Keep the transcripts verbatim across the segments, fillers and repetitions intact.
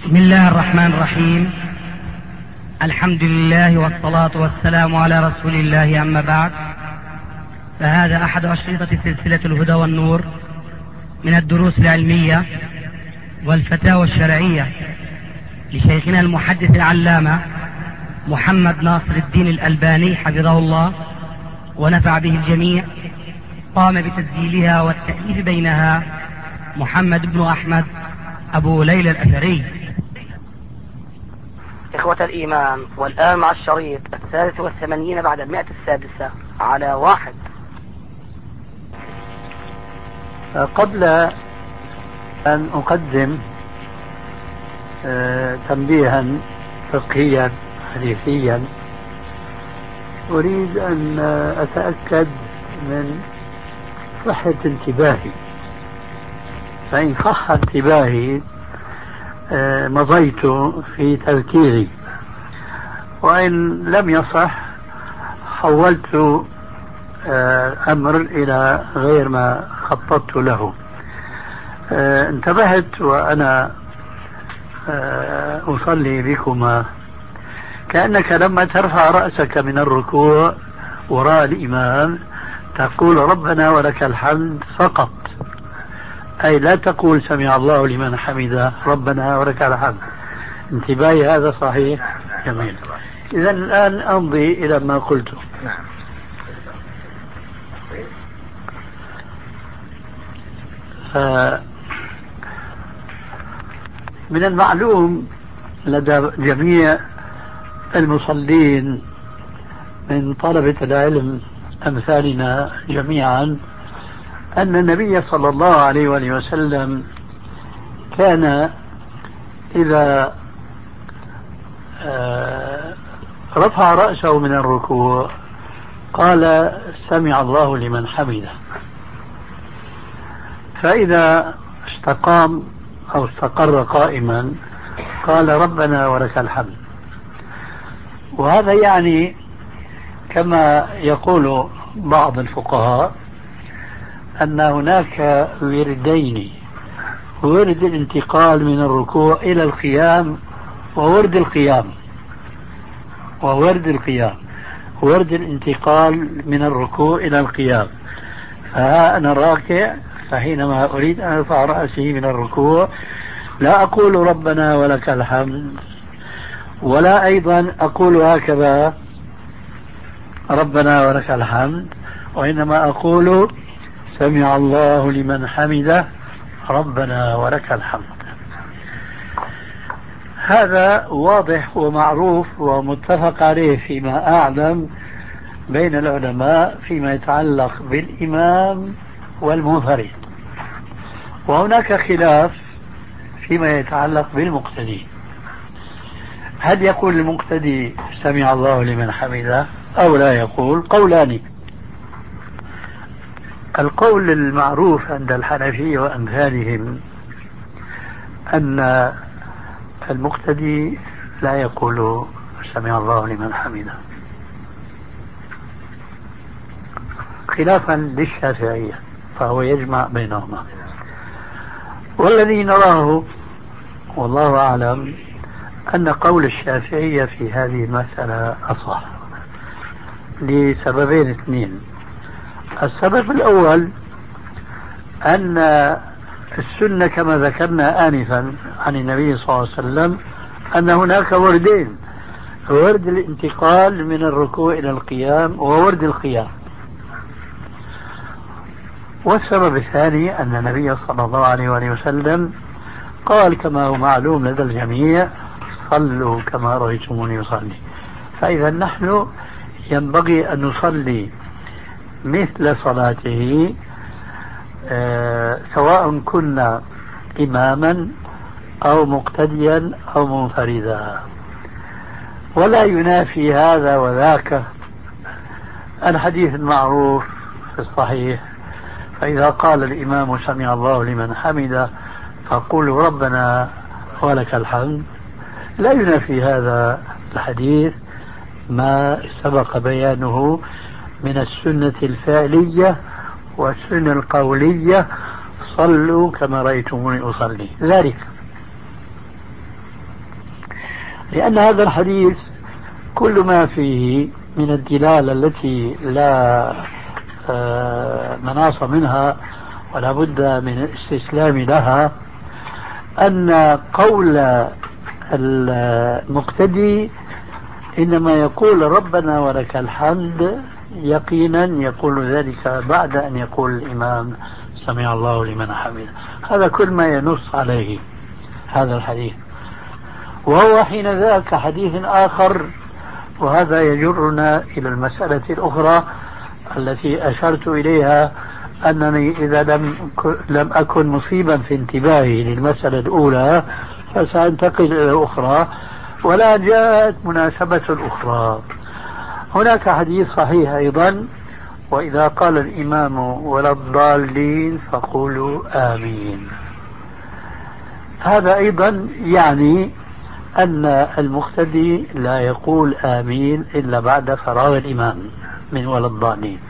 بسم الله الرحمن الرحيم. الحمد لله والصلاة والسلام على رسول الله، أما بعد، فهذا أحد أشرطة سلسلة الهدى والنور من الدروس العلمية والفتاوى الشرعية لشيخنا المحدث العلامة محمد ناصر الدين الألباني حفظه الله ونفع به الجميع. قام بتسجيلها والتأليف بينها محمد بن أحمد أبو ليلى الأثري. إخوة الإيمان، والآن مع الشريط الثالث والثمانين بعد المئة السادسة على واحد. قبل أن أقدم تنبيها فقهيا حديثيا، أريد أن أتأكد من صحة انتباهي، فإن صح انتباهي مضيت في تذكيري، وإن لم يصح حولت أمر إلى غير ما خططت له. انتبهت وأنا أصلي بكما كأنك لما ترفع رأسك من الركوع وراء الإمام تقول ربنا ولك الحمد فقط، أي لا تقول سمع الله لمن حمده ربنا ولك الحمد. انتباهي هذا صحيح؟ جميل. إذن الآن أمضي إلى ما قلته. من المعلوم لدى جميع المصلين من طلبة العلم أمثالنا جميعا أن النبي صلى الله عليه وآله وسلم كان إذا رفع رأسه من الركوع قال سمع الله لمن حمده، فإذا استقام أو استقر قائما قال ربنا ولك الحمد. وهذا يعني كما يقول بعض الفقهاء أن هناك وردين: ورد الانتقال من الركوع إلى القيام، وورد القيام وورد القيام ورد الانتقال من الركوع إلى القيام. فها أنا راكع، فحينما أريد أن أرفع رأسي من الركوع لا أقول ربنا ولك الحمد، ولا أيضا أقول هكذا ربنا ولك الحمد، وإنما أقول سمع الله لمن حمده ربنا ولك الحمد. هذا واضح ومعروف ومتفق عليه فيما أعلم بين العلماء فيما يتعلق بالإمام والمنفرد، وهناك خلاف فيما يتعلق بالمقتدي. هل يقول المقتدي سمع الله لمن حمده أو لا يقول؟ قولان. القول المعروف عند الحنفية وأمثالهم أن المقتدي لا يقول سمع الله لمن حمده، خلافا للشافعية، فهو يجمع بينهما. والذي نراه والله أعلم أن قول الشافعية في هذه المسألة أصح لسببين اثنين. السبب الأول أن السنة كما ذكرنا آنفا عن النبي صلى الله عليه وسلم أن هناك وردين: ورد الانتقال من الركوع إلى القيام وورد القيام. والسبب الثاني أن النبي صلى الله عليه وآله وسلم قال كما هو معلوم لدى الجميع صلوا كما رأيتموني أصلي. فإذا نحن ينبغي أن نصلي مثل صلاته آه سواء كنا إماما أو مقتديا أو منفردا، ولا ينافي هذا وذاك الحديث المعروف في الصحيح: فإذا قال الإمام سمع الله لمن حمده فقولوا ربنا ولك الحمد. لا ينافي هذا الحديث ما سبق بيانه من السنة الفعلية والسنة القولية: صلوا كما رأيتموني أصلي. ذلك لأن هذا الحديث كل ما فيه من الدلالة التي لا مناص منها ولا بد من الاستسلام لها، أن قول المقتدي إنما يقول ربنا ولك الحمد يقينا يقول ذلك بعد أن يقول الإمام سمع الله لمن حمده. هذا كل ما ينص عليه هذا الحديث. وهو حين ذاك حديث آخر، وهذا يجرنا إلى المسألة الأخرى التي أشرت إليها، أنني إذا لم لم أكن مصيبا في انتباهي للمسألة الأولى فسأنتقل إلى الأخرى، ولا جاءت مناسبة الأخرى. هناك حديث صحيح أيضا: وإذا قال الإمام ولا الضالين فقولوا آمين. هذا أيضا يعني أن المقتدي لا يقول آمين إلا بعد فراغ الإمام من ولا الضالين.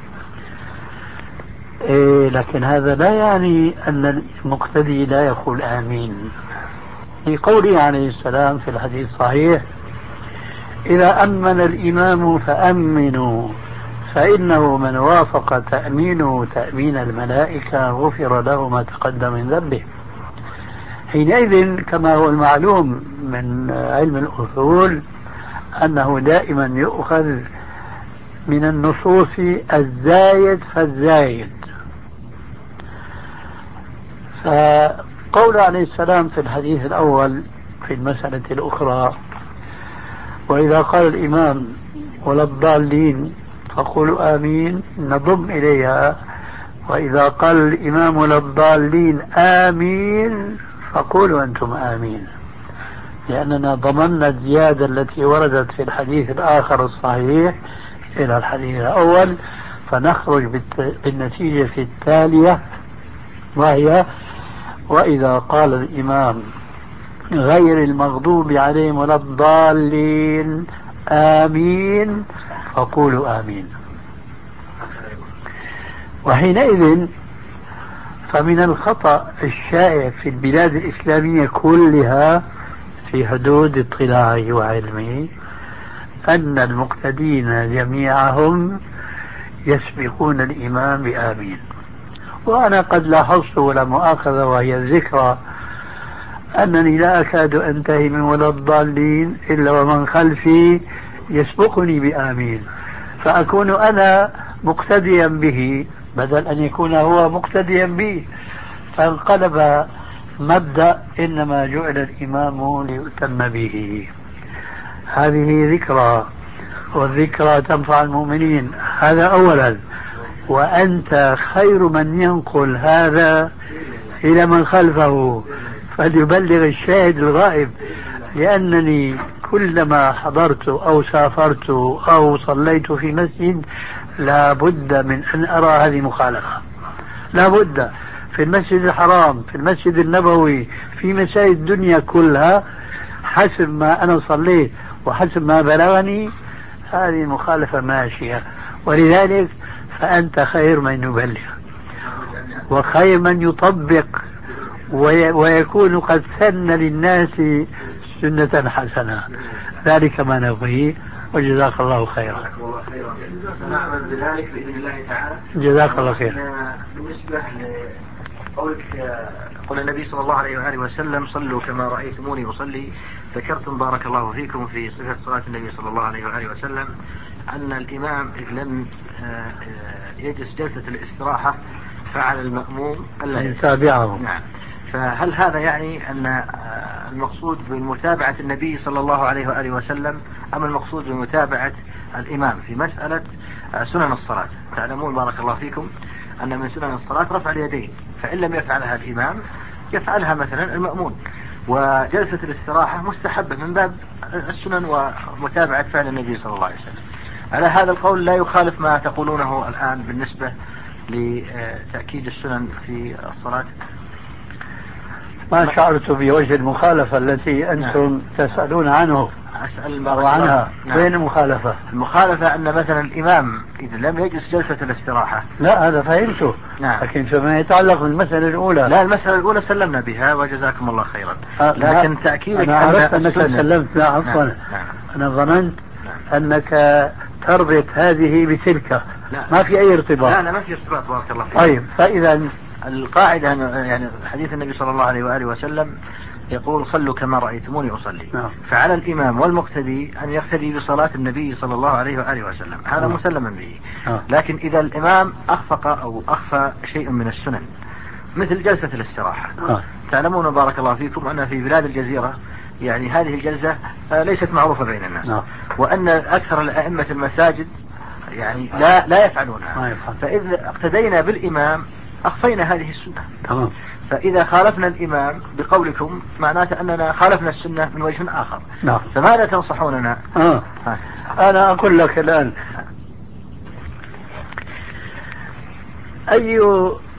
إيه، لكن هذا لا يعني أن المقتدي لا يقول آمين. في قوله عليه السلام في الحديث الصحيح: إذا أمن الإمام فأمنوا فإنه من وافق تأمينه تأمين الملائكة غفر له ما تقدم من ذنبه. حينئذ كما هو المعلوم من علم الأصول أنه دائما يؤخذ من النصوص الزايد فالزايد. فقول عليه السلام في الحديث الأول في المسألة الأخرى: وإذا قال الإمام ولا الضالين فقولوا آمين، نضم إليها: وإذا قال الإمام ولا الضالين آمين فقولوا أنتم آمين، لأننا ضمننا الزيادة التي وردت في الحديث الآخر الصحيح إلى الحديث الأول، فنخرج بالنتيجة التالية، وهي: وإذا قال الإمام غير المغضوب عليهم ولا الضالين آمين فقولوا آمين. وحينئذ فمن الخطأ الشائع في البلاد الإسلامية كلها في حدود اطلاعه وعلمه أن المقتدين جميعهم يسبقون الإمام بآمين. وأنا قد لاحظت ولا مؤاخذة وهي الذكرى أنني لا أكاد أنتهي من ولا الضالين إلا ومن خلفي يسبقني بآمين، فأكون أنا مقتديا به بدل أن يكون هو مقتديا به، فانقلب مبدأ إنما جعل الإمام ليؤتم به. هذه ذكرى، والذكرى تنفع المؤمنين، هذا أولا. وأنت خير من ينقل هذا إلى من خلفه فليبلغ الشاهد الغائب، لأنني كلما حضرت أو سافرت أو صليت في مسجد لا بد من أن أرى هذه مخالفة، لا بد، في المسجد الحرام، في المسجد النبوي، في مساجد الدنيا كلها، حسب ما أنا صليت وحسب ما بلغني هذه المخالفة ماشية. ولذلك فأنت خير من يبلغ وخير من يطبق ويكون قد سن للناس سنة حسنة. ذلك ما نبغيه، وجزاك الله خيرا. نعمل بذلك بإذن الله تعالى. جزاك الله خير. بالنسبة لقولك قول النبي صلى الله عليه وآله وسلم: صلوا كما رأيتموني أصلي، ذكرتم بارك الله فيكم في صفة صلاة النبي صلى الله عليه وآله وسلم أن الإمام لم يجلس جلسة الاستراحة فعل المأموم ألا يتابعه. نعم. فهل هذا يعني أن المقصود بمتابعة النبي صلى الله عليه وآله وسلم أم المقصود بمتابعة الإمام في مسألة سنن الصلاة؟ تعلمون بارك الله فيكم أن من سنن الصلاة رفع اليدين، فإن لم يفعلها الإمام يفعلها مثلا المأمون، وجلسة الاستراحة مستحبة من باب السنن ومتابعة فعل النبي صلى الله عليه وسلم. على هذا القول لا يخالف ما تقولونه الآن بالنسبة لتأكيد السنن في الصلاة؟ ما شعرت بوجه المخالفة التي أنتم تسألون عنه. أسأل عنها. نعم. وين المخالفة؟ المخالفة أن مثلا الإمام إذا لم يجلس جلسة الاستراحة. لا هذا فهمته. نعم. لكن فيما يتعلق بالمسألة الأولى. لا المسألة الأولى سلمنا بها وجزاكم الله خيرا. أه لكن تأكيدك أنا عرفت أنك سلمت. لا عفوا. نعم. نعم. أنا ظننت نعم. أنك تربط هذه بتلك. لا. ما في أي ارتباط. لا لا ما في ارتباط بارك الله فيك. طيب فإذا القاعدة يعني حديث النبي صلى الله عليه وآله وسلم يقول صلوا كما رأيتموني أصلي. نعم. فعلى الإمام والمقتدي أن يقتدي بصلاة النبي صلى الله عليه وآله وسلم. هذا نعم. مسلما به. نعم. لكن إذا الإمام أخفق أو أخفى شيء من السنن مثل جلسة الاستراحة. نعم. تعلمون بارك الله فيكم أن في بلاد الجزيرة يعني هذه الجلسة ليست معروفة بين الناس. نعم. وأن أكثر الأئمة المساجد يعني لا لا يفعلونها. فإذا اقتدينا بالإمام أخفينا هذه السنة. تمام. فإذا خالفنا الإمام بقولكم معناته أننا خالفنا السنة من وجه آخر. نعم. فماذا تنصحوننا؟ آه. أنا أقول لك الآن أي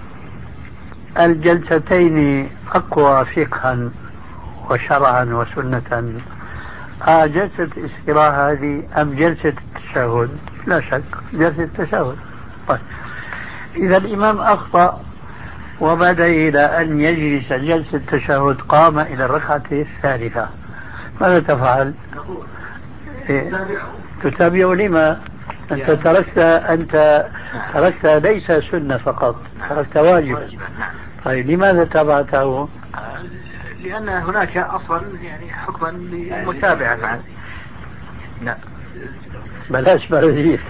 الجلستين أقوى فقها وشرعا وسنة؟ آه جلسة الاستراحة هذه أم جلسة التشهد؟ لا شك جلسة التشهد. طيب إذا الإمام أخطأ وبدأ إلى أن يجلس جلسة التشهد قام إلى الركعة الثالثة ماذا تفعل؟ إيه؟ تتابعه. لما؟ أنت تركت أنت تركت ليس سنة فقط تركت واجبا. طيب لماذا تابعته؟ لأن هناك أصلا يعني حكما للمتابعة معه. لا بلاش برديد.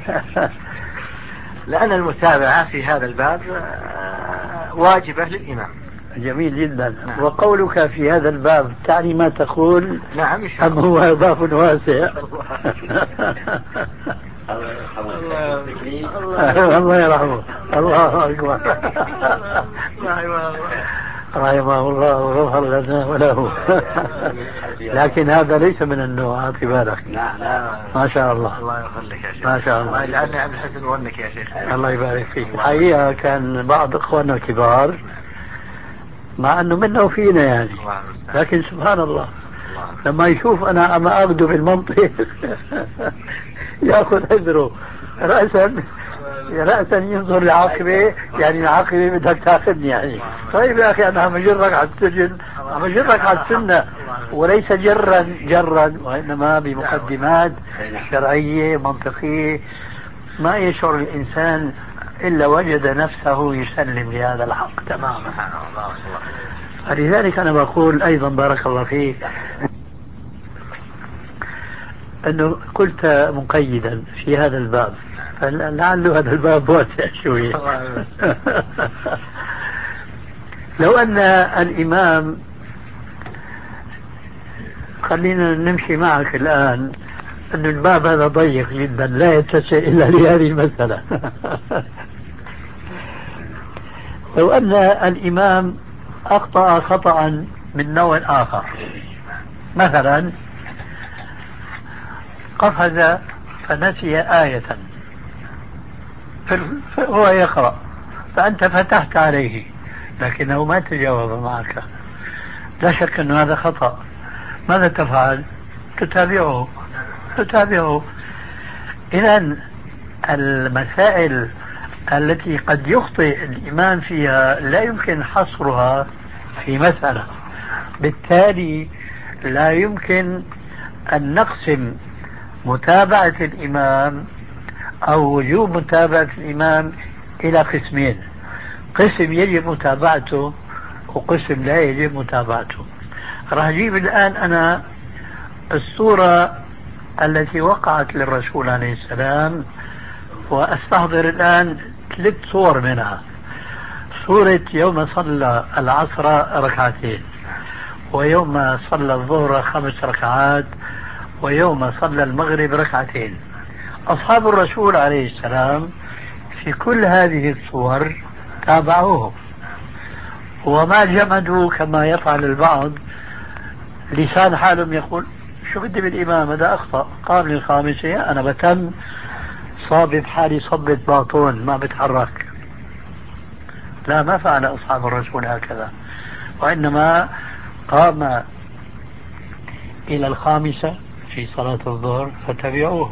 لأن المتابعة في هذا الباب واجبة للإمام. جميل جدا. نعم. وقولك في هذا الباب تعني ما تقول. نعم إن شاء الله. أم هو إضاف واسع. الله يرحمه. الله أكبر. رحمه الله وغفر لنا وله. لكن هذا ليس من النوع. أعطي بالك. ما شاء الله. الله يخليك يا شيخ. ما شاء الله. الله يجعلني عبد الحسن ونك يا شيخ. الله يبارك فيك. الحقيقة كان بعض إخواننا الكبار مع أنه منا وفينا يعني لكن سبحان الله لما يشوف أنا أما أخذه بالمنطق يأخذ حذره رأسا رأسا ينظر لعاقبه يعني العاقبة بدك تأخذني يعني. طيب يا أخي أنا عم أجرك على السجن عم أجرك على السنة وليس جرا جرا وإنما بمقدمات شرعية منطقية ما يشعر الإنسان إلا وجد نفسه يسلم لهذا الحق تماما. فلذلك أنا بقول أيضا بارك الله فيك أنه قلت مقيدا في هذا الباب لعل هذا الباب واسع شوي. لو أن الإمام خلينا نمشي معك الآن أن الباب هذا ضيق جدا لا يتسع إلا لهذه المسألة. لو أن الإمام أخطأ خطأ من نوع آخر مثلا قفز فنسي آية فهو يقرأ فأنت فتحت عليه لكنه ما تجاوب معك لا شك أن هذا خطأ. ماذا تفعل؟ تتابعه تتابعه. إذن المسائل التي قد يخطئ الإمام فيها لا يمكن حصرها في مسألة بالتالي لا يمكن أن نقسم متابعة الإمام أو وجوب متابعة الإمام إلى قسمين قسم يجب متابعته وقسم لا يجب متابعته. راح أجيب الآن أنا الصورة التي وقعت للرسول عليه السلام وأستحضر الآن ثلاث صور منها. صورة يوم صلى العصر ركعتين ويوم صلى الظهر خمس ركعات ويوم صلى المغرب ركعتين. أصحاب الرسول عليه السلام في كل هذه الصور تابعوه وما جمدوا كما يفعل البعض لسان حالهم يقول شو بدي بالإمام هذا أخطأ قال للخامسة أنا بتم صاب بحالي صبة باطون ما بتحرك. لا ما فعل أصحاب الرسول هكذا وإنما قام إلى الخامسة في صلاة الظهر فتبعوه.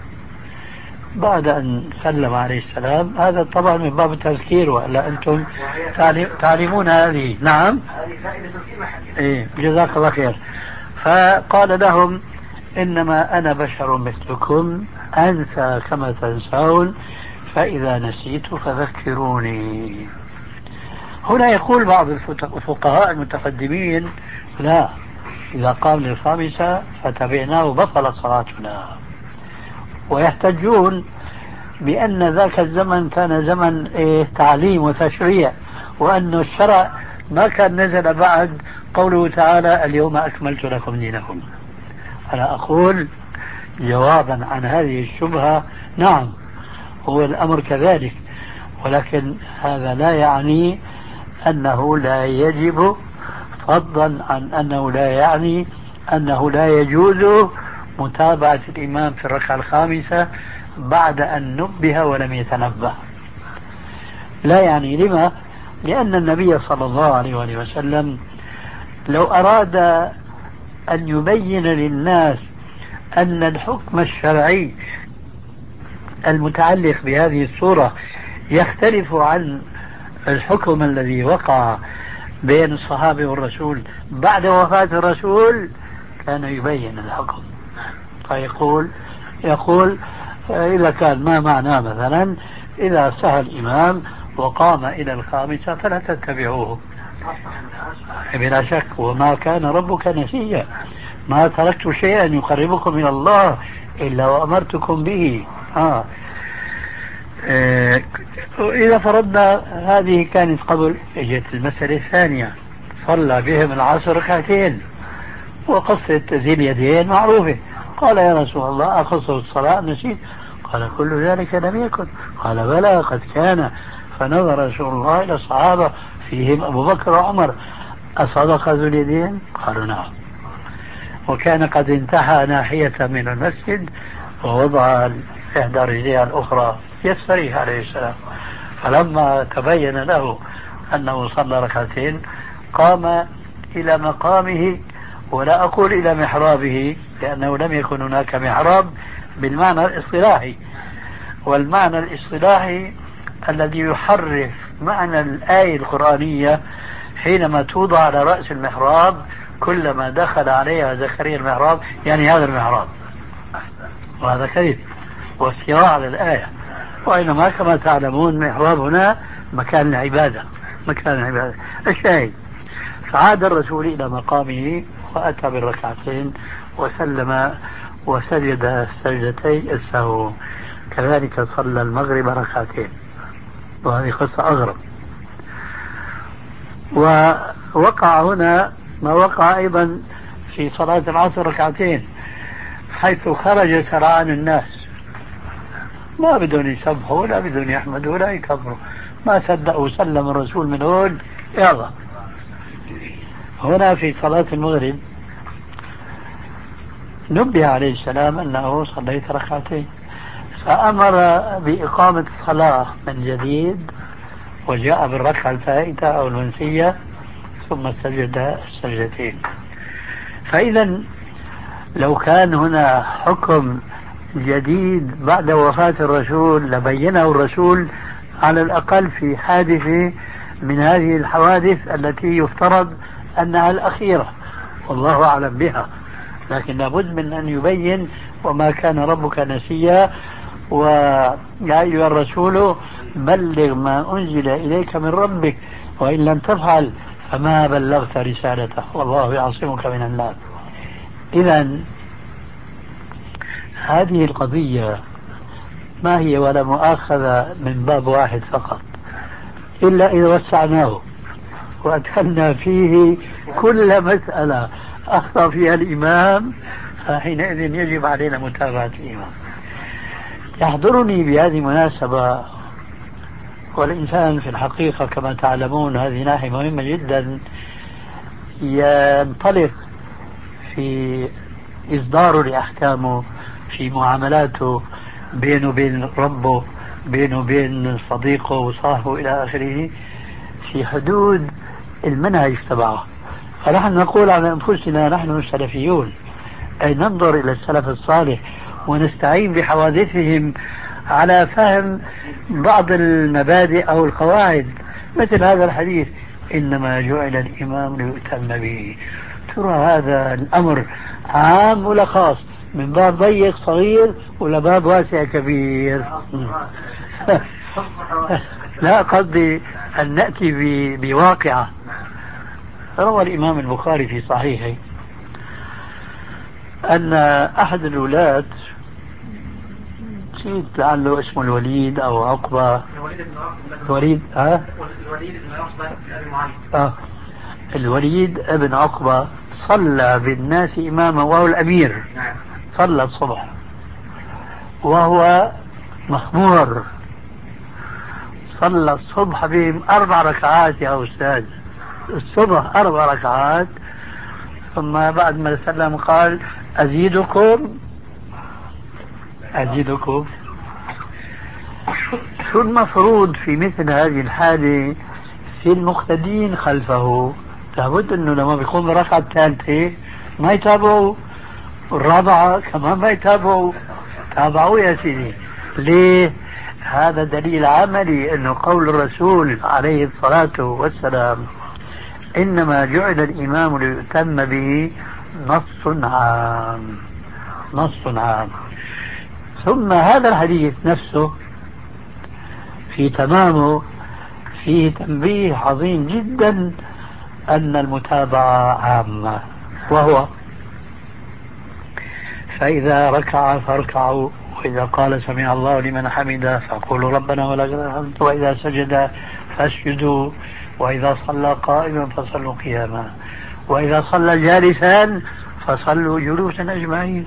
بعد أن سلم عليه السلام، هذا طبعا من باب التذكير، ولا أنتم تعلمون هذه. نعم، هذه فائدة في محل. إيه، جزاك الله خير. فقال لهم إنما أنا بشر مثلكم أنسى كما تنسون، فإذا نسيت فذكروني. هنا يقول بعض الفقهاء المتقدمين لا، إذا قام للخامسة فتبعناه بطلت صلاتنا، ويحتجون بأن ذاك الزمن كان زمن إيه تعليم وتشريع، وأن الشرع ما كان نزل بعد قوله تعالى اليوم أكملت لكم دينكم. أنا أقول جوابا عن هذه الشبهة، نعم هو الأمر كذلك، ولكن هذا لا يعني أنه لا يجب، فضلا عن أنه لا يعني أنه لا يجوز متابعة الإمام في الركعة الخامسة بعد أن نبه ولم يتنبه. لا يعني. لما؟ لأن النبي صلى الله عليه وسلم لو أراد أن يبين للناس أن الحكم الشرعي المتعلق بهذه الصورة يختلف عن الحكم الذي وقع بين الصحابة والرسول بعد وفاة الرسول، كان يبين الحكم. فيقول يقول إذا كان ما معناه مثلا إذا سهى الإمام وقام إلى الخامسة فلا تتبعوه بلا شك، وما كان ربك نسيا، ما تركت شيئا يقربكم إلى الله إلا وأمرتكم به. آه. آه. إذا فرضنا هذه كانت قبل، اجت المسألة الثانية، صلى بهم العصر ركعتين وقصة ذي اليدين معروفة. قال يا رسول الله أقصر الصلاة نسيت؟ قال كل ذلك لم يكن. قال بلى قد كان. فنظر رسول الله إلى الصحابة فيهم أبو بكر وعمر، أصدق ذو اليدين؟ قالوا نعم. وكان قد انتهى ناحية من المسجد ووضع إحدى رجليها الأخرى يستريح عليه السلام. فلما تبين له أنه صلى ركعتين قام إلى مقامه، ولا أقول إلى محرابه لأنه لم يكن هناك محراب بالمعنى الاصطلاحي، والمعنى الاصطلاحي الذي يحرف معنى الآية القرآنية حينما توضع على رأس المحراب كلما دخل عليها زكريا المحراب، يعني هذا المحراب، وهذا كذب وافتراء على الآية. وإنما كما تعلمون محراب هنا مكان العبادة، مكان العبادة. الشاهد، فعاد الرسول إلى مقامه وأتى بالركعتين وسلم وسجد سجدتي السهو. كذلك صلى المغرب ركعتين، وهذه قصة أغرب. ووقع هنا ما وقع أيضا في صلاة العصر ركعتين، حيث خرج سرعان الناس، ما بدون يسبحوا ولا بدون يحمدوا ولا يكبروا، ما صدقوا سلم الرسول من هون يلا. هنا في صلاة المغرب نبه عليه السلام أنه صليت ركعتين، فأمر بإقامة الصلاة من جديد وجاء بالركعة الفائتة أو المنسية ثم سجد السجدتين. فإذا لو كان هنا حكم جديد بعد وفاة الرسول لبينه الرسول على الأقل في حادثة من هذه الحوادث التي يفترض أنها الأخيرة والله أعلم بها، لكن لابد من أن يبين وما كان ربك نسيا، ويا أيها الرسول بلغ ما أنزل إليك من ربك وإن لم تفعل فما بلغت رسالته والله يعصمك من الناس. إذن هذه القضية ما هي ولا مؤاخذة من باب واحد فقط، إلا إذا وسعناه وأدخلنا فيه كل مسألة أخطأ فيها الإمام، فحينئذ يجب علينا متابعة الإمام. يحضرني بهذه المناسبة، والإنسان في الحقيقة كما تعلمون هذه ناحية مهمة جدا، ينطلق في إصداره لأحكامه في معاملاته بينه وبين ربه، بينه وبين صديقه وصاحبه إلى آخره، في حدود المنهج تبعه. فنحن نقول على أنفسنا نحن السلفيون أي ننظر إلى السلف الصالح ونستعين بحوادثهم على فهم بعض المبادئ أو القواعد، مثل هذا الحديث إنما جعل الإمام ليؤتم به. ترى هذا الأمر عام ولا خاص؟ من باب ضيق صغير ولا باب واسع كبير؟ لا، قصدي أن نأتي بواقعة. روى الإمام البخاري في صحيحه أن أحد الولاة، نسيت لعله اسمه الوليد أو عقبة، الوليد ها؟ الوليد بن عقبة بن أبي معيط. آه الوليد ابن عقبة صلى بالناس إماما وهو الأمير، صلى الصبح وهو مخمور، صلى الصبح بهم أربع ركعات يا أستاذ، الصبح أربع ركعات. ثم بعد ما سلم قال أزيدكم أزيدكم شو المفروض في مثل هذه الحالة في المقتدين خلفه؟ لابد أنه لما بيقوم بركعة الثالثة ما يتابعوا، الرابعة كمان ما يتابعوا، تابعوا يا سيدي. ليه؟ هذا دليل عملي أنه قول الرسول عليه الصلاة والسلام إنما جعل الإمام ليؤتم به نص عام، نص عام. ثم هذا الحديث نفسه في تمامه فيه تنبيه عظيم جدا أن المتابعة عامة، وهو فإذا ركع فاركعوا، وإذا قال سمع الله لمن حمده فقولوا ربنا ولك الحمد، وإذا سجد فاسجدوا، وإذا صلى قائما فصلوا قياما، وإذا صلى جالسا فصلوا جلوسا أجمعين.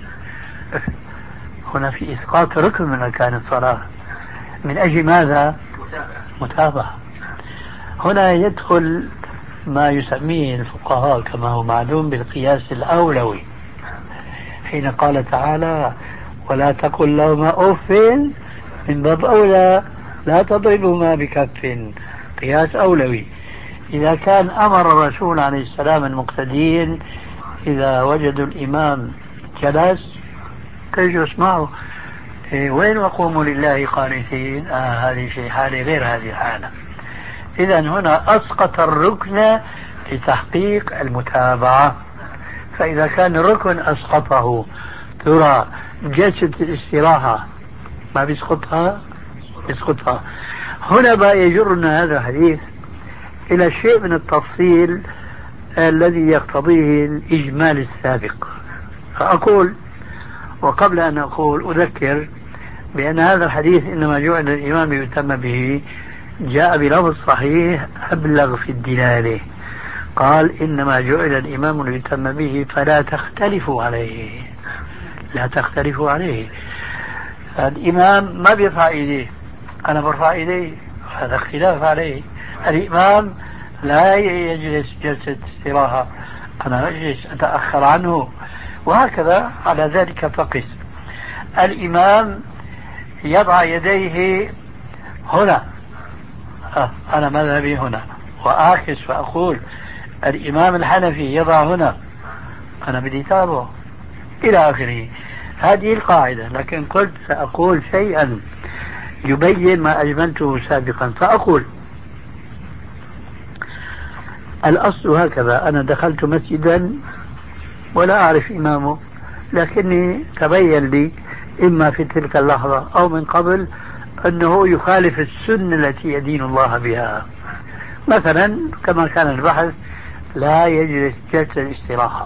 هنا في إسقاط ركن من أركان الصلاة من أجل ماذا؟ متابعة. هنا يدخل ما يسميه الفقهاء كما هو معلوم بالقياس الأولوي، حين قال تعالى ولا تقل لهما أف، من باب أولى لا تضربهما بكف، قياس أولوي. إذا كان أمر الرسول عليه السلام المقتدين إذا وجدوا الإمام جلس تجلس معه، إيه وين وقوموا لله قانتين؟ آه هذه في حالة غير هذه الحالة. إذا هنا أسقط الركن لتحقيق المتابعة. فإذا كان الركن أسقطه، ترى جلسة الاستراحة ما بيسقطها؟ بيسقطها. هنا بقى يجرنا هذا الحديث إلى شيء من التفصيل الذي يقتضيه الإجمال السابق. فأقول، وقبل أن أقول أذكر بأن هذا الحديث إنما جعل الإمام يتم به جاء بلفظ صحيح أبلغ في الدلالة، قال إنما جعل الإمام ليتم به فلا تختلفوا عليه، لا تختلفوا عليه. الإمام ما بيرفع إيديه، أنا برفع إيديه، هذا اختلاف عليه. الإمام لا يجلس جلسة استراحة، أنا أجلس أتأخر عنه، وهكذا على ذلك فقس. الإمام يضع يديه هنا، أه أنا مذهبي هنا، وآخذ فأقول الإمام الحنفي يضع هنا، أنا بدي تابعه إلى آخره. هذه القاعدة. لكن قلت سأقول شيئا يبين ما أجملته سابقا، فأقول الأصل هكذا: أنا دخلت مسجدا ولا أعرف إمامه، لكني تبين لي إما في تلك اللحظة أو من قبل أنه يخالف السنة التي يدين الله بها. مثلا كما كان البحث لا يجلس جلسة الاستراحة،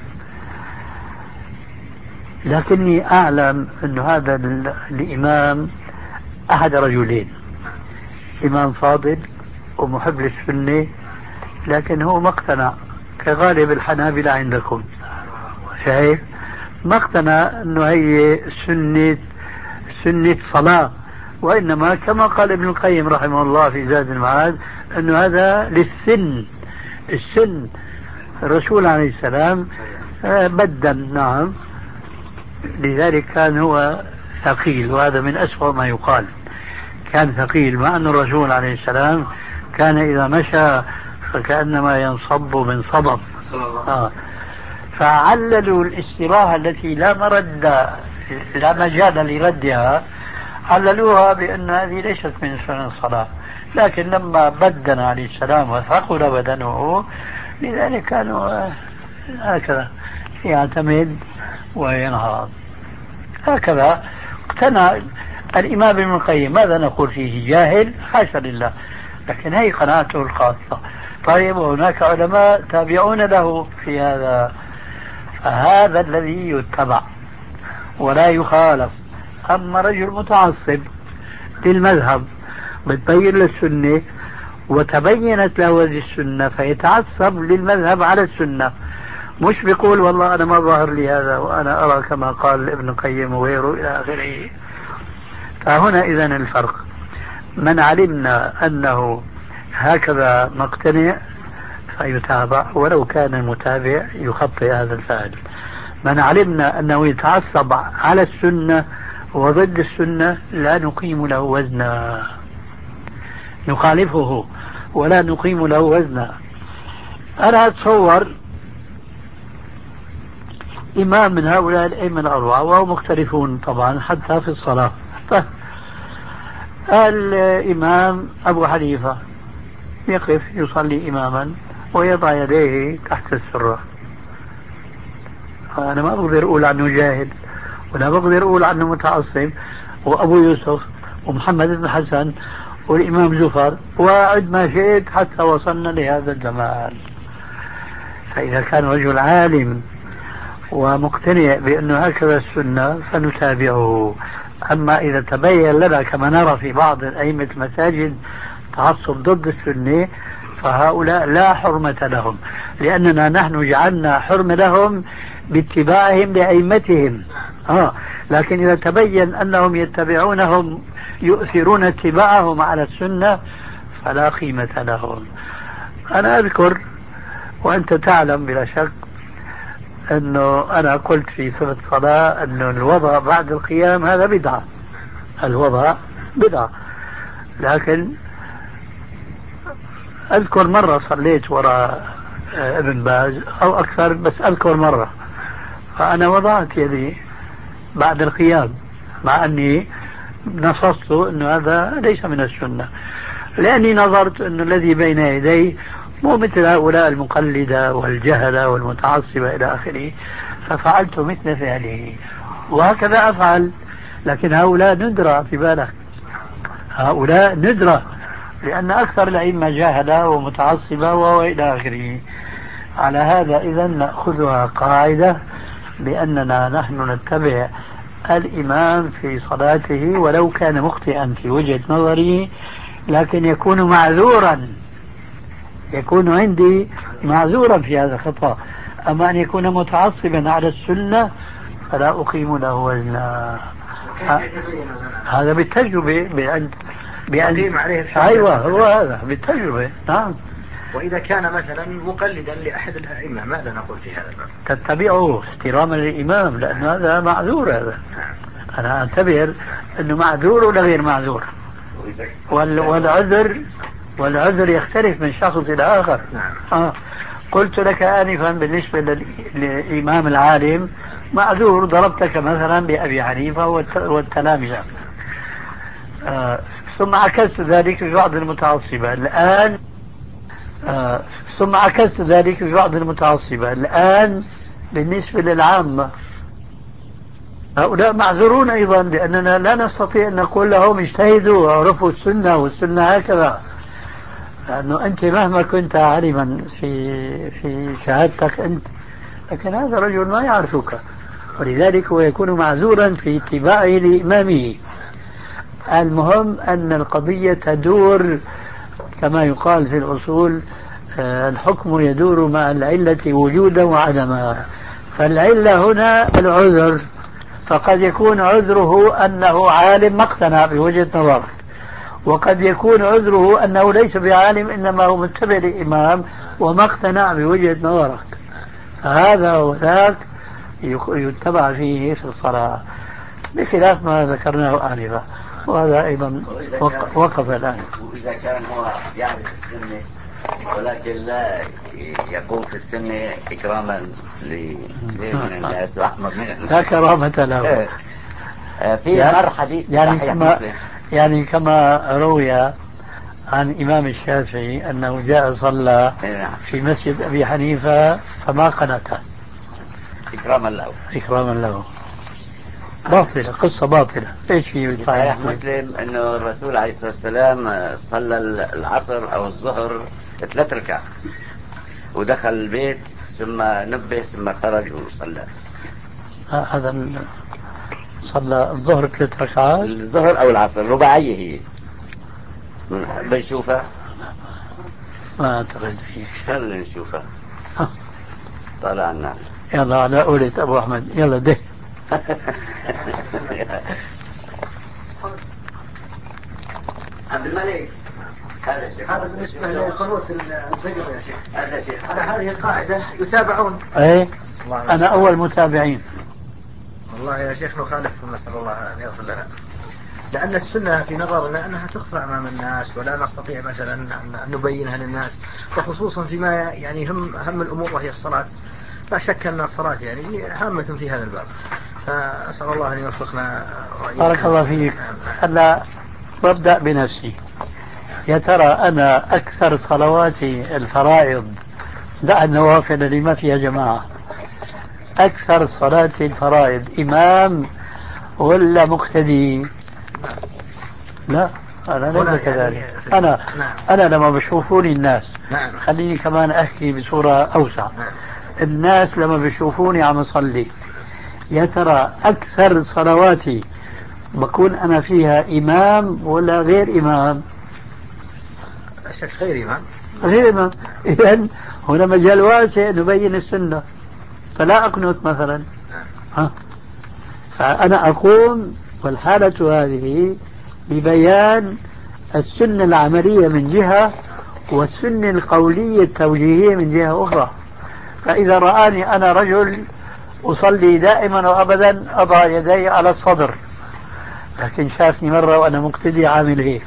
لكني أعلم أن هذا الإمام أحد رجلين، إمام فاضل ومحب للسنة، لكن هو ما اقتنع كغالب الحنابلة عندكم، شايف؟ ما اقتنع أنه هي سنة سنة صلاة، وإنما كما قال ابن القيم رحمه الله في زاد المعاد أنه هذا للسن، السن. الرسول عليه السلام بدل، نعم، لذلك كان هو ثقيل، وهذا من أسوأ ما يقال، كان ثقيل، مع أن الرسول عليه السلام كان إذا مشى فكأنما ينصب من صبب. آه. فعللوا الاستراحة التي لا مرد لا مجال لردها، عللوها بأن هذه ليست من سنن الصلاة. لكن لما بدن عليه السلام وثقل بدنه لذلك كانوا هكذا يعتمد وينهض هكذا. اقتنع الإمام ابن القيم. ماذا نقول فيه؟ جاهل؟ حاشا لله، لكن هي قناعته الخاصة. طيب، وهناك علماء تابعون له في هذا، فهذا الذي يتبع ولا يخالف. أما رجل متعصب للمذهب بتبين للسنة وتبينت له هذه السنة فيتعصب للمذهب على السنة، مش بيقول والله أنا ما ظهر لي هذا وأنا أرى كما قال ابن القيم وغيره إلى آخره. فهنا إذن الفرق. من علمنا أنه هكذا مقتنع فيتابع ولو كان المتابع يخطئ هذا الفعل. من علمنا أنه يتعصب على السنة وضد السنة لا نقيم له وزنا، نخالفه ولا نقيم له وزنا. أنا أتصور إمام من هؤلاء الأئمة الأربعة وهم مختلفون طبعا حتى في الصلاة. الإمام أبو حنيفة يقف يصلي إماما ويضع يديه تحت السرة. أنا ما بقدر أقول عنه جاهل ولا بقدر أقول عنه متعصب. وأبو يوسف ومحمد بن حسن والإمام زفر وعد ما شئت حتى وصلنا لهذا الجمال. فإذا كان رجل عالم ومقتنع بأنه هكذا السنة فنتابعه. أما إذا تبين لنا كما نرى في بعض أئمة المساجد تعصب ضد السنة فهؤلاء لا حرمة لهم، لأننا نحن جعلنا حرمة لهم باتباعهم لأئمتهم. آه. لكن إذا تبين أنهم يتبعونهم يؤثرون اتباعهم على السنة فلا قيمة لهم. أنا أذكر وأنت تعلم بلا شك أنه أنا قلت في صفة الصلاة أنه الوضع بعد القيام هذا بدعة، الوضع بدعة. لكن أذكر مرة صليت وراء ابن باز أو أكثر، بس أذكر مرة فأنا وضعت يدي بعد القيام مع أني نصصت أنه هذا ليس من السنة، لأني نظرت أن الذي بين يدي مو مثل هؤلاء المقلدة والجهلة والمتعصبة إلى آخره، ففعلت مثل فعله وهكذا أفعل. لكن هؤلاء ندرة في بالك، هؤلاء ندرة، لأن أكثر الأئمة جاهلة ومتعصبة وإلى آخره. على هذا إذا نأخذها قاعدة بأننا نحن نتبع الإمام في صلاته ولو كان مخطئا في وجهة نظره، لكن يكون معذورا، يكون عندي معذورا في هذا الخطأ. أما أن يكون متعصبا على السنة فلا أقيم له وزنا. هذا بالتجربة بأن بأن أيوة هو هذا بالتجربة. نعم. وإذا كان مثلا مقلدا لأحد الأئمة ماذا نقول في هذا الباب؟ تتبعه احتراما للإمام، لأن هذا معذور. هذا أنا أعتبر أنه معذور ولا غير معذور، والعذر والعذر يختلف من شخص إلى آخر. آه. قلت لك آنفا بالنسبة للإمام العالم معذور، ضربتك مثلا بأبي حنيفة والتلامذة. آه. ثم عكست ذلك في بعض المتعصبة الآن. آه. ثم عكست ذلك في بعض المتعصبة الآن بالنسبة للعامة. هؤلاء معذورون أيضا، لأننا لا نستطيع أن نقول لهم اجتهدوا وعرفوا السنة والسنة هكذا، لأنه أنت مهما كنت عالما في في شهادتك أنت، لكن هذا الرجل ما يعرفك، ولذلك هو يكون معذورا في اتباعه لإمامه. المهم أن القضية تدور كما يقال في الأصول، الحكم يدور مع العلة وجودا وعدما. فالعلة هنا العذر، فقد يكون عذره أنه عالم ما اقتنع بوجهة نظرك، وقد يكون عذره أنه ليس بعالم إنما هو متبع للإمام وما اقتنع بوجهة نظرك. فهذا وذاك يتبع فيه في الصلاة، بخلاف ما ذكرناه آنفا، وهذا أيضا وقف الآن. وإذا كان هو يعرف السنة ولكن لا يقوم في السنة إكراما لزيد من الناس وأحمد من الناس. لا كرامة له. في مر حديث يعني صحيح كما مسلم، يعني كما روي عن إمام الشافعي أنه جاء صلى في مسجد أبي حنيفة فما قنته إكراما له. إكراما له. باطلة، قصة باطلة. إيش في صحيح مسلم أنه الرسول عليه الصلاة والسلام صلى العصر أو الظهر ثلاث ركعات ودخل البيت ثم نبه ثم خرج وصلى. هذا صلى الظهر ثلاث ركعات، الظهر أو العصر رباعية هي بنشوفها. ما أعتقد فيه. خلينا نشوفها. طلعنا يلا على قولة أبو أحمد، يلا ده. عبد الملك هذا شيخ. هذا بالنسبة لقنوت الفجر يا شيخ. هذا شيخ. على هذه القاعدة يتابعون. ايه أنا أول متابعين. والله يا شيخ نخالف، نسأل الله أن يغفر لنا، لأن السنة في نظرنا أنها تخفى أمام الناس ولا نستطيع مثلا أن نبينها للناس، وخصوصا فيما يعني هم هم الأمور وهي الصلاة. لا شك أن الصلاة يعني هامة في هذا الباب، فأسأل الله أن يوفقنا. بارك الله فيك. هلا ببدأ بنفسي. يا ترى أنا أكثر صلواتي الفرائض، دع النوافل اللي ما فيها جماعة، أكثر صلاة الفرائض إمام ولا مقتدي؟ لا أنا ليس كذلك. أنا أنا لما بشوفوني الناس، خليني كمان أحكي بصورة أوسع. الناس لما بيشوفوني عم أصلي، يا ترى أكثر صلواتي بكون أنا فيها إمام ولا غير إمام؟ شك غير إمام. غير إمام. إذن هنا مجال واسع نبين السنة، فلا أقنط مثلا. ها. فأنا أقوم والحالة هذه ببيان السنة العملية من جهة والسنة القولية التوجيهية من جهة أخرى. فإذا رآني أنا رجل أصلي دائما وأبدا أضع يدي على الصدر، لكن شافني مرة وأنا مقتدي عامل هيك،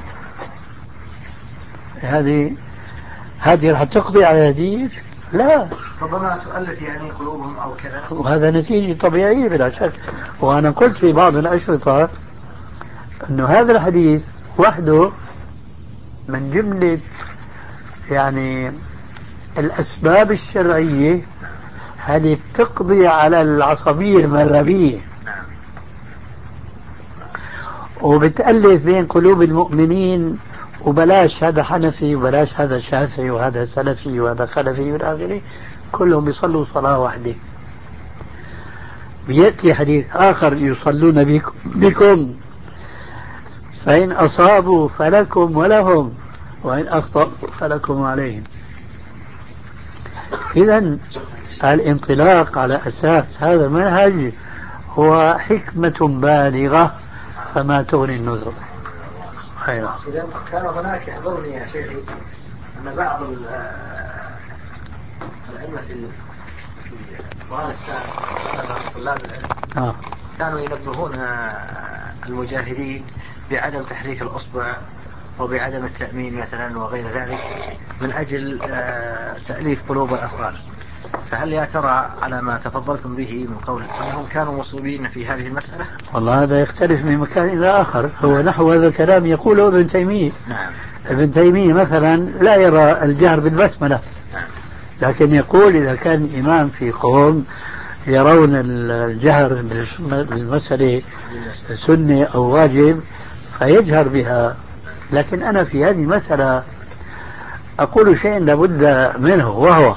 هذه هذه رح تقضي على هذه؟ لا، ربما تؤلف يعني قلوبهم أو كذا، وهذا نتيجة طبيعية بلا شك. وأنا قلت في بعض الأشرطة أنه هذا الحديث وحده من جملة يعني الأسباب الشرعية هذه بتقضي على العصبية المذهبية وبتألف بين قلوب المؤمنين، وبلاش هذا حنفي وبلاش هذا شافعي وهذا سلفي وهذا خلفي والآخرين كلهم يصلوا صلاة واحدة. بيأتي حديث آخر يصلون بكم, بكم فإن أصابوا فلكم ولهم وإن أخطأوا فلكم عليهم. إذن الانطلاق على أساس هذا المنهج هو حكمة بالغة فما تغني النذر. إذا كان هناك، يحضرني يا شيخي أن بعض الأئمة في أفغانستان طلاب العلم آه. كانوا ينبهون المجاهدين بعدم تحريك الأصبع وبعدم التأمين مثلا وغير ذلك من أجل تأليف قلوب الأفغان. فهل يا ترى على ما تفضلتم به من قول أنهم كانوا مصوبين في هذه المسألة؟ والله هذا يختلف من مكان إلى آخر. هو نحو هذا الكلام يقوله ابن تيمية. نعم. ابن تيمية مثلا لا يرى الجهر بالبسملة، نعم. لكن يقول إذا كان إمام في قوم يرون الجهر بالمسألة سنة أو واجب فيجهر بها. لكن أنا في هذه المسألة أقول شيء لابد منه، وهو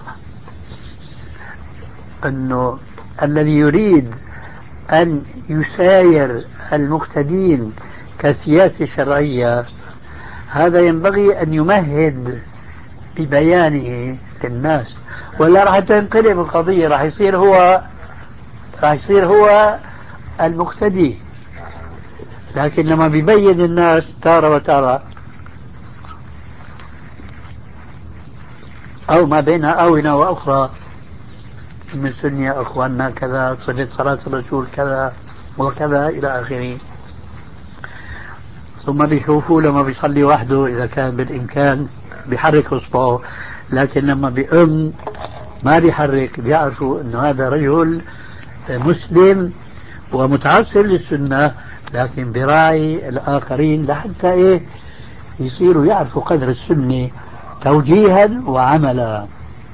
أنه الذي يريد أن يساير المقتدين كسياسة شرعية هذا ينبغي أن يمهد ببيانه للناس، ولا راح تنقلب القضية، راح يصير هو راح يصير هو المقتدي. لكن لما بيبين الناس تارة وتارة أو ما بينها آونة وأخرى من سنة أخواننا كذا، صفة صلاة الرسول كذا وكذا إلى آخره، ثم بيشوفوا لما بيصلي وحده إذا كان بالإمكان بيحرك اصبعه، لكن لما بيأم ما بيحرك، بيعرفوا انه هذا رجل مسلم ومتعصب للسنة، لكن براعي الآخرين لحتى إيه يصيروا يعرفوا قدر السنة توجيها وعملا.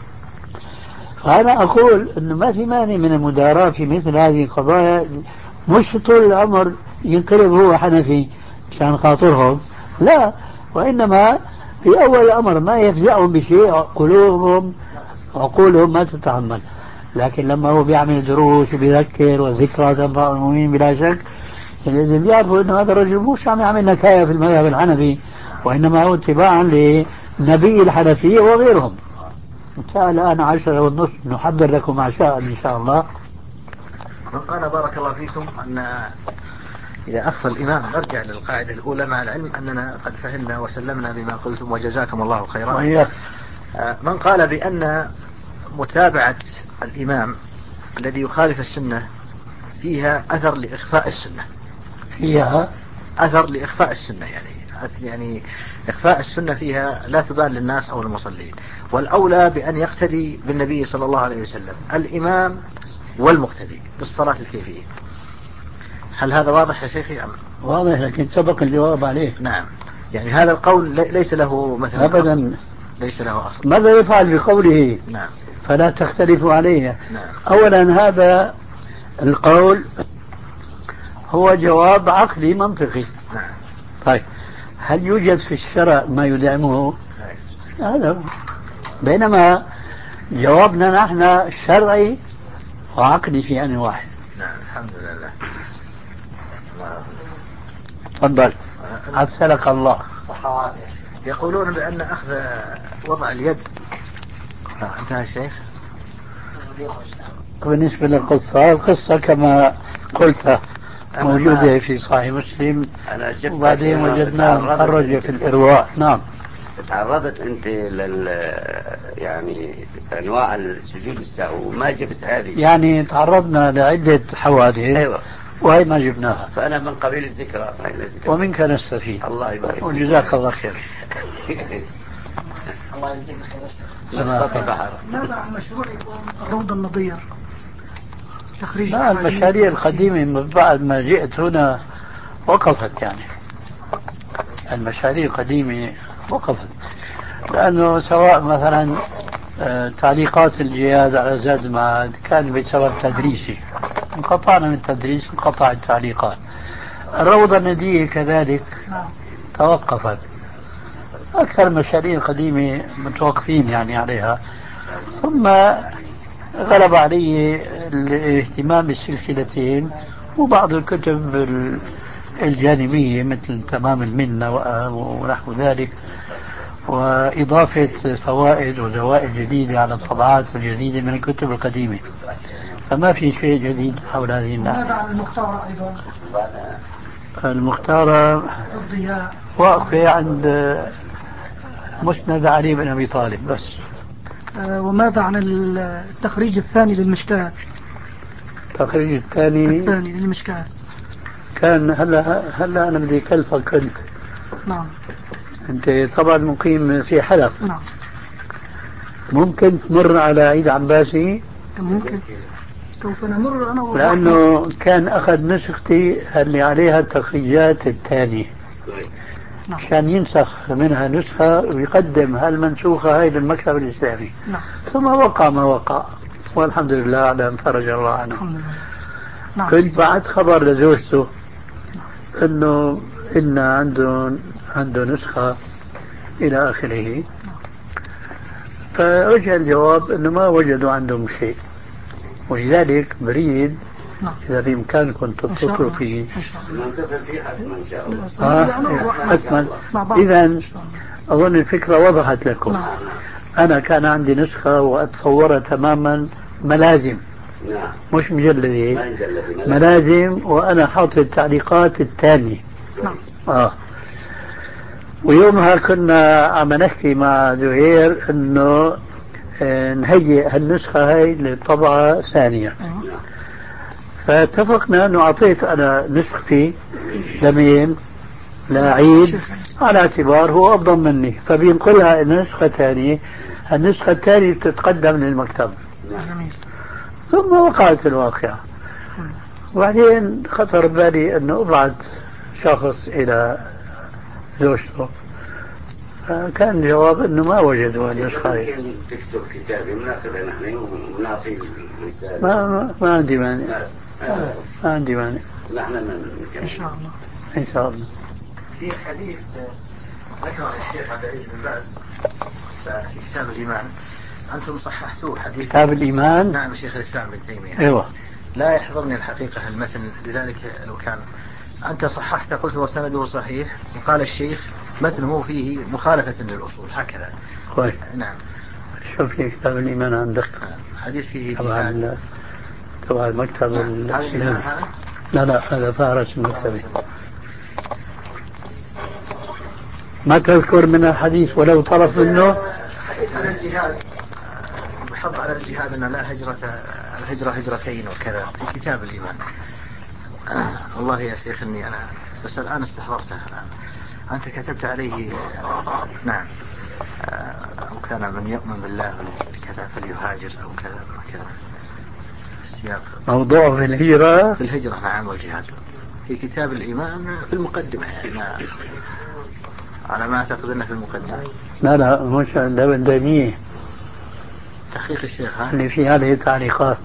فأنا أقول أنه ما في مانع من المداراة في مثل هذه القضايا، مش طول العمر ينقلب هو حنفي عشان خاطرهم، لا، وإنما في أول الأمر ما يفزعهم بشيء، قلوبهم عقولهم ما تتحمل، لكن لما هو بيعمل دروس وبيذكر والذكرى تنفع المؤمنين بلا شك، لازم يعرفوا انه هذا الرجل مش عم يعمل نكاية في المذهب الحنفي، وانما هو اتباعا لنبي الحنفية وغيرهم. ان شاء الله الان عشرة والنصف نحضر لكم عشاء ان شاء الله. قال بارك الله فيكم ان إذا أخفى الإمام نرجع للقاعدة الأولى مع العلم أننا قد فهمنا وسلمنا بما قلتم وجزاكم الله خيرا. وإياك. من قال بأن متابعة الإمام الذي يخالف السنة فيها أثر لإخفاء السنة، فيها أثر لإخفاء السنة، يعني يعني إخفاء السنة فيها لا تبان للناس أو المصلين، والأولى بأن يقتدي بالنبي صلى الله عليه وسلم الإمام والمقتدي بالصلاة الكيفية. هل هذا واضح يا شيخي أم؟ واضح، لكن سبق الجواب عليه. نعم، يعني هذا القول ليس له مثلا أبدا أصل. ليس له أصل. ماذا يفعل بقوله؟ نعم. فلا تختلفوا عليه. نعم. أولا هذا القول هو جواب عقلي منطقي. نعم. طيب هل يوجد في الشرع ما يدعمه؟ نعم. هذا هو. بينما جوابنا نحن شرعي وعقلي في آن واحد. نعم الحمد لله. الله تفضل. عسلك الله. يقولون بأن أخذ وضع اليد. نعم انتهى الشيخ. بالنسبة للقصة، القصة كما قلت موجودة في صحيح مسلم، وبعدين وجدناها مخرجة في الإرواء. نعم. تعرضت أنت لل يعني أنواع السجود السهو وما جبت هذه. يعني تعرضنا لعدة حوادث. أيوة. وهي ما جبناها. فأنا من قبيل الذكرى فإن الذكرى. ومنك نستفيد. الله يبارك. وجزاك الله خير. الله يجزيك خير. ماذا عن مشروع الروضة النظير؟ تخريج لا، المشاريع القديمة من بعد ما جئت هنا وقفت، يعني المشاريع القديمة وقفت، لأنه سواء مثلا تعليقات الجهاز على زاد المعاد كان بسبب تدريسي، انقطعنا من التدريس، انقطع التعليقات. الروضة الندية كذلك توقفت. أكثر المشاريع القديمة متوقفين يعني عليها. ثم غلب علي الاهتمام بالسلسلتين وبعض الكتب الجانبية مثل تمام المنة ونحو ذلك، وإضافة فوائد وزوائد جديدة على الطبعات الجديدة من الكتب القديمة. فما في شيء جديد حول هذه الناحية. ماذا عن المختارة أيضا؟ المختارة الضياء واقفة عند مسند علي بن أبي طالب بس. أه وماذا عن التخريج الثاني للمشكاة؟ التخريج الثاني الثاني للمشكاة كان هلا هلا أنا بدي كلفك أنت. نعم. أنت طبعا مقيم في حلب. نعم. ممكن تمر على عيد عباسي؟ ممكن. سوف نمر أنا و... لأنه كان أخذ نسختي اللي عليها التخريجات الثانية. نعم. عشان ينسخ منها نسخة ويقدم هالمنسوخة هاي للمكتب الإسلامي. نعم. ثم وقع ما وقع والحمد لله على أن فرج الله عنه. الحمد لله. نعم. كنت بعد خبر لزوجته انه إن عنده عنده نسخة الى اخره، فرجع الجواب انه ما وجدوا عندهم شيء، ولذلك بريد اذا بامكانكم تتصلوا فيه. ننتظر فيه حتما ان شاء الله. اه اكمل. اذا اظن الفكرة وضحت لكم. انا كان عندي نسخة واتصورها تماما ملازم. نعم. مش مجلدة، ملازم، وأنا حاطط التعليقات الثانية. نعم. آه. ويومها كنا عم نحكي مع زهير إنه اه نهيئ هالنسخة هاي للطبعة ثانية. نعم. فاتفقنا إنه أعطيت أنا نسختي لمين؟ لا عيد على اعتبار هو أفضل مني فبينقلها نسخة ثانية. النسخة الثانية تتقدم للمكتب ثم وقعت الواقعة. وبعدين خطر بالي أنه أبعث شخص إلى زوجته فكان الجواب أنه ما وجدوا النسخة. ممكن تكتب كتابي وناخذها نحن ونعطي الرسالة. ما, ما, ما عندي مانع. ما عندي مانع. نحن إن شاء الله. إن شاء الله. في حديث ذكره الشيخ عبد العزيز بن باز في كتاب الإيمان، أنتم صححتوه حديث كتاب الإيمان. نعم شيخ الإسلام ابن تيمية. أيوة. لا يحضرني الحقيقة المتن، لذلك لو كان أنت صححت قلت وسنده صحيح، وقال الشيخ متنه فيه مخالفة للأصول هكذا. كويس. نعم. شوف في كتاب الإيمان عندك حديث فيه طبعا طبعا مكتب الإسلام. لا لا هذا فارس المكتبي. ما تذكر من الحديث ولو طرف منه؟ حديث عن الجهاد، بحض على الجهاد أن لا هجرة، الهجرة هجرتين وكذا في كتاب الإيمان. آه والله يا شيخ إني أنا بس الآن استحضرته الآن. أنت كتبت عليه نعم آه أو كان من يؤمن بالله كذا فليهاجر أو كذا وكذا. السياق موضوع في الهجرة في الهجرة نعم والجهاد في كتاب الإيمان في المقدمة يعني على ما أعتقد أنه في المقدمة. لا لا مش الابن تيمية تحقيق الشيخ ها اللي في هذه التعليقات.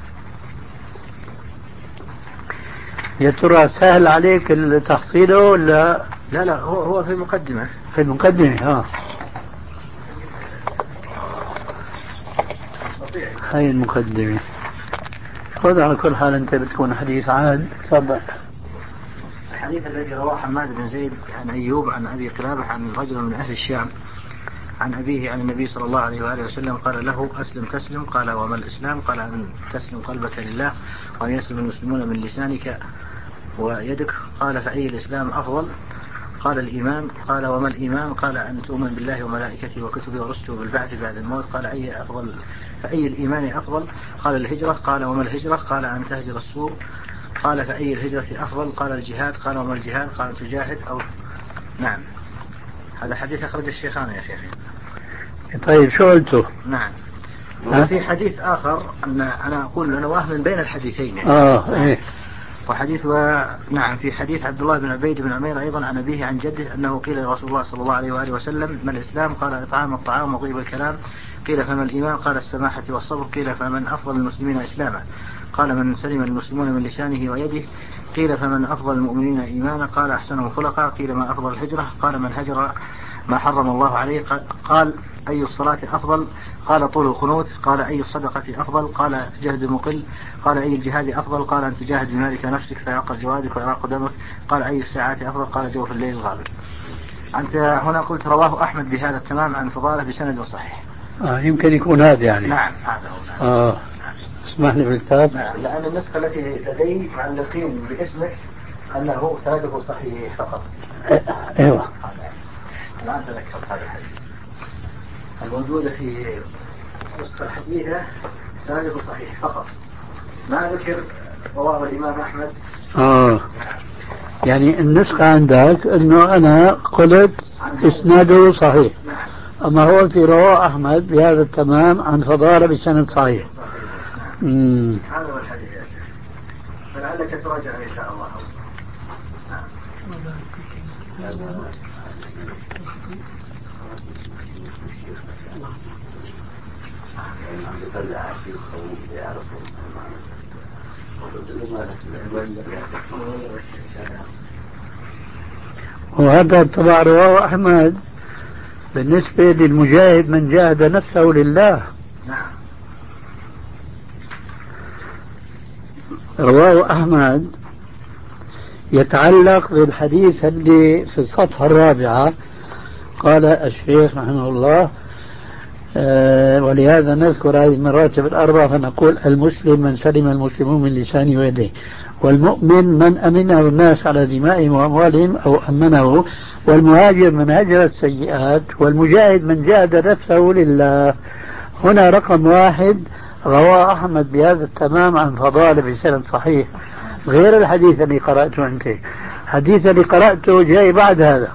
يا ترى سهل عليك تحصيله ولا؟ لا لا هو هو في المقدمة. في المقدمة ها. هاي المقدمة. خذ على كل حال أنت بتكون حديث عاد. تفضل. الحديث الذي رواه حماد بن زيد عن أيوب عن أبي قلابة عن رجل من أهل الشام عن أبيه عن النبي صلى الله عليه وآله وسلم قال له أسلم تسلم. قال وما الإسلام؟ قال أن تسلم قلبك لله وأن يسلم المسلمون من لسانك ويدك. قال فأي الإسلام أفضل؟ قال الإيمان. قال وما الإيمان؟ قال أن تؤمن بالله وملائكته وكتبه ورسله بالبعث بعد الموت. قال أي أفضل؟ فأي الإيمان أفضل؟ قال الهجرة. قال وما الهجرة؟ قال أن تهجر السوء. قال فأي الهجرة أفضل؟ قال الجهاد. قال وما الجهاد؟ قال أن تجاهد أو نعم. هذا حديث أخرج الشيخان يا شيخ. طيب شو قلته؟ نعم. وفي حديث آخر أن أنا أقول أنا واهم بين الحديثين يعني. آه إيه. وحديث و... نعم في حديث عبد الله بن عبيد بن عمير أيضا عن أبيه عن جده أنه قيل لرسول الله صلى الله عليه وآله وسلم ما الإسلام؟ قال إطعام الطعام وطيب الكلام. قيل فما الإيمان؟ قال السماحة والصبر. قيل فمن أفضل المسلمين إسلاما؟ قال من سلم المسلمون من لسانه ويده. قيل فمن أفضل المؤمنين إيمانا؟ قال أحسنهم خلقا. قيل ما أفضل الهجرة؟ قال من هجر ما حرم الله عليه. قال أي الصلاة أفضل؟ قال طول القنوت. قال أي الصدقة أفضل؟ قال جهد المقل. قال أي الجهاد أفضل؟ قال أن تجاهد بمالك نفسك فيعقل جوادك ويراق دمك. قال أي الساعات أفضل؟ قال جوف الليل الغابر. أنت هنا قلت رواه أحمد بهذا التمام عن فضالة بسند صحيح. آه يمكن يكون هذا يعني. نعم هذا هو. آه نعم. اسمح لي بالكتاب. نعم لأن النسخة التي لدي معلقين باسمك أنه سنده صحيح فقط. أيوة. الآن تذكرت هذا الحديث الموجودة في نسخة الحديثة سنده صحيح فقط ما ذكر رواه الإمام أحمد. آه يعني النسخة عندك أنه أنا قلت إسناده صحيح أما هو في رواه أحمد بهذا التمام عن فضالة بسند صحيح. نعم. هذا هو الحديث يا شيخ فلعلك تراجع إن شاء الله. وهذا طبعا رواه أحمد بالنسبة للمجاهد من جاهد نفسه لله. نعم. رواه أحمد يتعلق بالحديث اللي في الصفحة الرابعة. قال الشيخ رحمه الله آه ولهذا نذكر هذه المراتب الأربعة فنقول المسلم من سلم المسلمون من لسانه ويده والمؤمن من أمنه الناس على دمائهم وأموالهم أو أمنه والمهاجر من هجر السيئات والمجاهد من جاهد نفسه لله. هنا رقم واحد رواه أحمد بهذا التمام عن فضالة بسند صحيح غير الحديث اللي قرأته أنت. الحديث اللي قرأته جاي بعد هذا،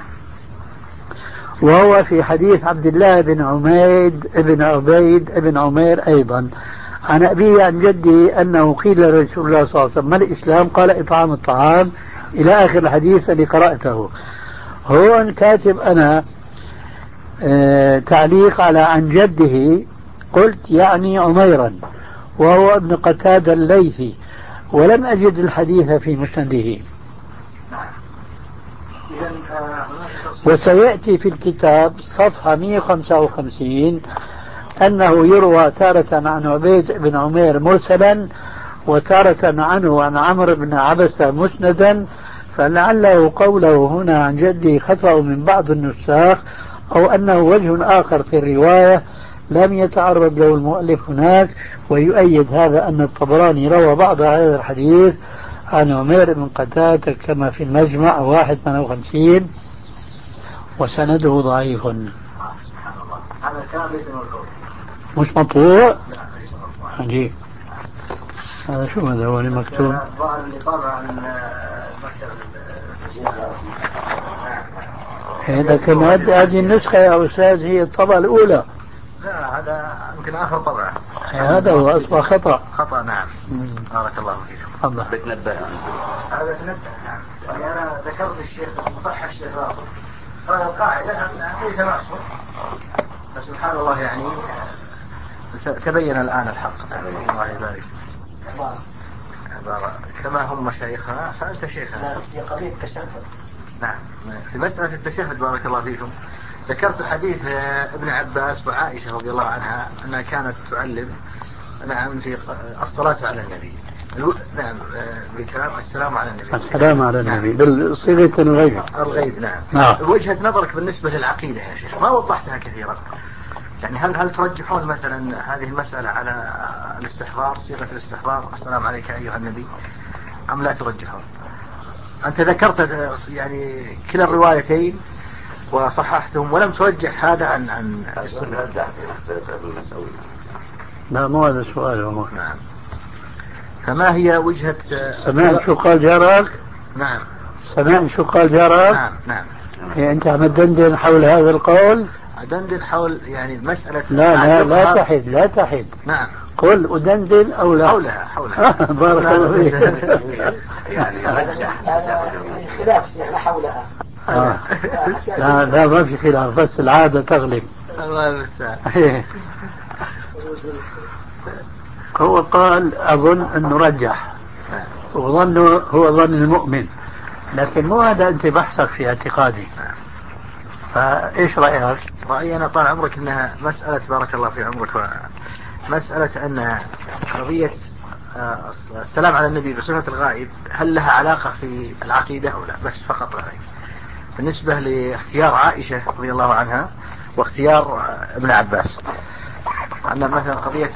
وهو في حديث عبد الله بن عميد ابن عبيد ابن عمير أيضا عن أبيه عن جدي أنه قيل لرسول الله صلى الله عليه وسلم ما الإسلام؟ قال إطعام الطعام إلى آخر الحديث اللي قرأته. هون كاتب أنا آه تعليق على عن جده، قلت يعني عميرا وهو ابن قتادة الليثي، ولم أجد الحديث في مسنده. وسيأتي في الكتاب صفحة مئة وخمسة وخمسين أنه يروى تارة عن عبيد بن عمير مرسلا، وتارة عنه عن عمرو بن عبسة مسندا، فلعله قوله هنا عن جدي خطأ من بعض النساخ، أو أنه وجه آخر في الرواية لم يتعرض له المؤلف هناك. ويؤيد هذا أن الطبراني روى بعض هذا الحديث عن عمير بن قتادة كما في المجمع واحد ثمانية وخمسين، وسنده ضعيف. هذا الكلام ليس مرفوع، مش مطبوع؟ عجيب. هذا شو هذا هو مكتوب؟ الظاهر اللي طابع المكتب. لكن هذه النسخة يا أستاذ هي الطبعة الأولى. لا هذا يمكن آخر طبعة. هذا هو أصبح خطأ. خطأ نعم. بارك الله فيكم. الله. بتنبه. هذا تنبه نعم. يعني أنا ذكرت الشيخ مصحح الشيخ راسل. هذا القاعدة ليس معصوم. فسبحان الله يعني تبين الآن الحق. الله يبارك. كما هم مشايخنا فأنت شيخنا. في قضية التشهد. نعم. في مسألة التشهد بارك الله فيكم ذكرت حديث ابن عباس وعائشة رضي الله عنها أنها كانت تعلم نعم في الصلاة على النبي. نعم بكلام السلام على النبي. السلام على النبي بالصيغة الغيب. الغيب نعم. نعم. وجهة نظرك بالنسبة للعقيدة يا شيخ ما وضحتها كثيرا. يعني هل هل ترجحون مثلا هذه المسألة على الاستحضار صيغة الاستحضار السلام عليك أيها النبي أم لا ترجحون؟ أنت ذكرت يعني كلا الروايتين وصححتهم ولم ترجح هذا عن عن السنة. لا مو هذا السؤال هو. نعم. فما هي وجهة سمعت شو قال جارك؟ نعم. سمعت شو قال جارك؟ نعم نعم. يعني أنت عم تدندن حول هذا القول؟ أدندن حول يعني مسألة. لا لا لا تحد لا تحد. نعم. قل أدندن أو لا؟ حولها حولها. بارك الله فيك. يعني خلاف يعني حولها. آه. لا لا ما في خلاف بس العادة تغلب. الله المستعان. هو قال أظن أنه رجح وظنه هو ظن المؤمن، لكن مو هذا أنت بحثك في اعتقادي. فإيش رأيك؟ رأيي أنا طال عمرك أنها مسألة بارك الله في عمرك مسألة أن قضية السلام على النبي بصفة الغائب هل لها علاقة في العقيدة أو لا؟ بس فقط رأيي. بالنسبة لاختيار عائشة رضي الله عنها واختيار ابن عباس أن مثلا قضية